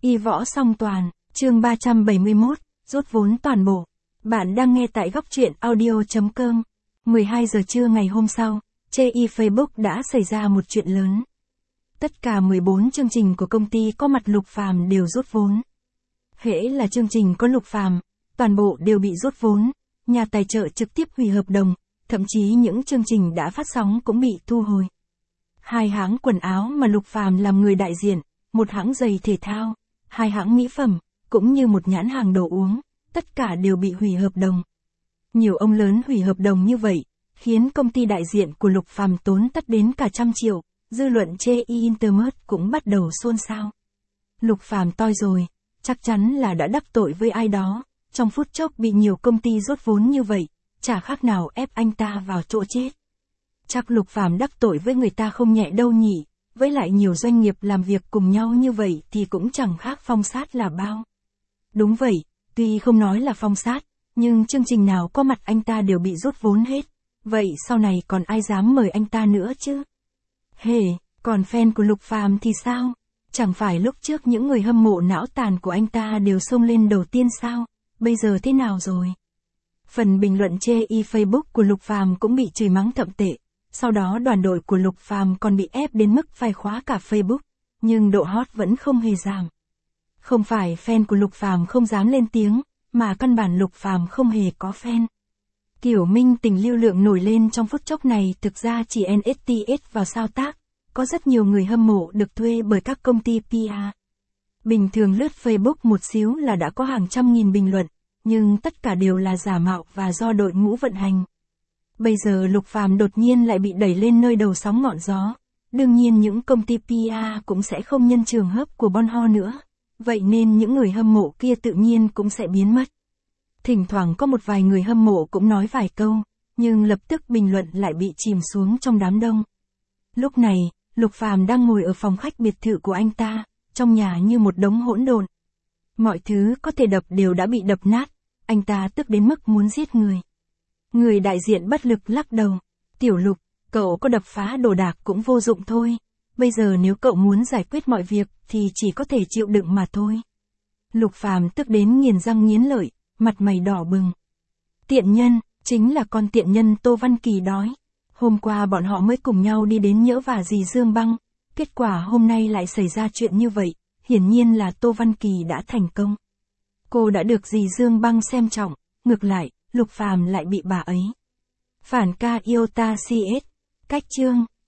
Y võ song toàn, chương 371, rút vốn toàn bộ. Bạn đang nghe tại góc truyện audio.com. 12 giờ trưa ngày hôm sau, trên Facebook đã xảy ra một chuyện lớn. Tất cả 14 chương trình của công ty có mặt Lục Phàm đều rút vốn. Hễ là chương trình có Lục Phàm, toàn bộ đều bị rút vốn, nhà tài trợ trực tiếp hủy hợp đồng, thậm chí những chương trình đã phát sóng cũng bị thu hồi. 2 hãng quần áo mà Lục Phàm làm người đại diện, một hãng giày thể thao, 2 hãng mỹ phẩm, cũng như một nhãn hàng đồ uống, tất cả đều bị hủy hợp đồng. Nhiều ông lớn hủy hợp đồng như vậy, khiến công ty đại diện của Lục Phàm tốn tất đến cả trăm triệu, dư luận chê Internet cũng bắt đầu xôn xao. Lục Phàm toi rồi, chắc chắn là đã đắc tội với ai đó, trong phút chốc bị nhiều công ty rút vốn như vậy, chả khác nào ép anh ta vào chỗ chết. Chắc Lục Phàm đắc tội với người ta không nhẹ đâu nhỉ, với lại nhiều doanh nghiệp làm việc cùng nhau như vậy thì cũng chẳng khác phong sát là bao. Đúng vậy, tuy không nói là phong sát, nhưng chương trình nào có mặt anh ta đều bị rút vốn hết, vậy sau này còn ai dám mời anh ta nữa chứ? Còn fan của Lục Phàm thì sao? Chẳng phải lúc trước những người hâm mộ não tàn của anh ta đều xông lên đầu tiên sao? Bây giờ thế nào rồi? Phần bình luận chê Facebook của Lục Phàm cũng bị chửi mắng thậm tệ. Sau đó đoàn đội của Lục Phàm còn bị ép đến mức phải khóa cả Facebook, nhưng độ hot vẫn không hề giảm. Không phải fan của Lục Phàm không dám lên tiếng, mà căn bản Lục Phàm không hề có fan. Kiểu minh tình lưu lượng nổi lên trong phút chốc này thực ra chỉ NSTS vào sao tác, có rất nhiều người hâm mộ được thuê bởi các công ty PR. Bình thường lướt Facebook một xíu là đã có hàng trăm nghìn bình luận, nhưng tất cả đều là giả mạo và do đội ngũ vận hành. Bây giờ Lục Phàm đột nhiên lại bị đẩy lên nơi đầu sóng ngọn gió, đương nhiên những công ty PR cũng sẽ không nhân trường hợp của Bon Ho nữa, vậy nên những người hâm mộ kia tự nhiên cũng sẽ biến mất. Thỉnh thoảng có một vài người hâm mộ cũng nói vài câu, nhưng lập tức bình luận lại bị chìm xuống trong đám đông. Lúc này, Lục Phàm đang ngồi ở phòng khách biệt thự của anh ta, trong nhà như một đống hỗn độn. Mọi thứ có thể đập đều đã bị đập nát, anh ta tức đến mức muốn giết người. Người đại diện bất lực lắc đầu. Tiểu Lục, cậu có đập phá đồ đạc cũng vô dụng thôi. Bây giờ nếu cậu muốn giải quyết mọi việc thì chỉ có thể chịu đựng mà thôi. Lục Phàm tức đến nghiến răng nghiến lợi, mặt mày đỏ bừng. Tiện nhân, chính là con tiện nhân Tô Văn Kỳ đói. Hôm qua bọn họ mới cùng nhau đi đến nhỡ vả dì Dương Băng. Kết quả hôm nay lại xảy ra chuyện như vậy, hiển nhiên là Tô Văn Kỳ đã thành công. Cô đã được dì Dương Băng xem trọng, ngược lại, Lục Phàm lại bị bà ấy phản ca yêu ta CS. Cách chương